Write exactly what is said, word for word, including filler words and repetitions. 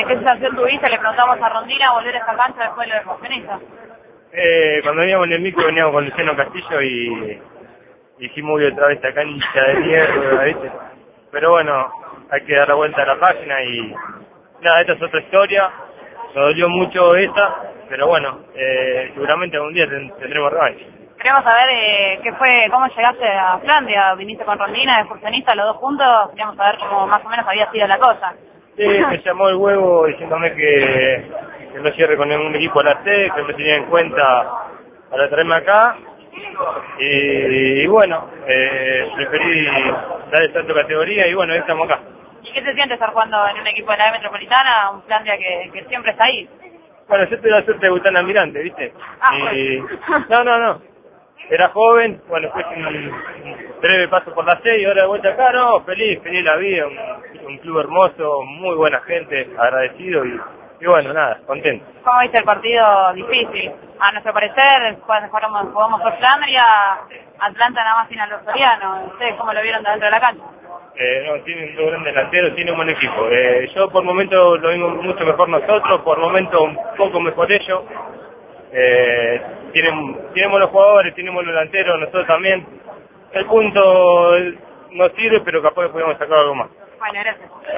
¿qué sensación tuviste? Le preguntamos a Rondina volver a esta cancha después de lo de Forcenista. Eh, cuando veníamos en el micro veníamos con Luciano Castillo y dijimos, uy, otra vez esta cancha de mierda, ¿viste? Pero bueno, hay que dar la vuelta a la página y nada, esta es otra historia. Nos dolió mucho esta, pero bueno, eh, seguramente algún día ten, tendremos revancha. Queremos saber eh, qué fue, cómo llegaste a Flandia, viniste con Rondina, de Forcenista, los dos juntos, queríamos saber cómo más o menos había sido la cosa. Sí, me llamó el huevo diciéndome que, que no cierre con ningún equipo a la C, que me tenía en cuenta para traerme acá. Y, y bueno, eh, preferí dar el salto de categoría y bueno, estamos acá. ¿Y qué se siente estar jugando en un equipo de la B Metropolitana, un Flandia que, que siempre está ahí? Bueno, yo tuve la suerte de debutar en Almirante, ¿viste? Ah, y, pues. no, no, no. Era joven, bueno, fue un, un breve paso por la C y ahora de vuelta acá, no, feliz, feliz la vida, un, un club hermoso, muy buena gente, agradecido y, y bueno, nada, contento. ¿Cómo viste el partido difícil? A nuestro parecer, cuando jugamos, jugamos por Flandria, Atlanta nada más final los Soriano. ¿Ustedes cómo lo vieron dentro de la cancha? Eh, no, tienen dos grandes delanteros, tiene un buen equipo. Eh, yo por momento lo vimos mucho mejor nosotros, por momento un poco mejor ellos. Eh, tienen, tenemos los jugadores, tenemos los delanteros, nosotros también. El punto no sirve, pero capaz que podemos sacar algo más. Bueno, gracias.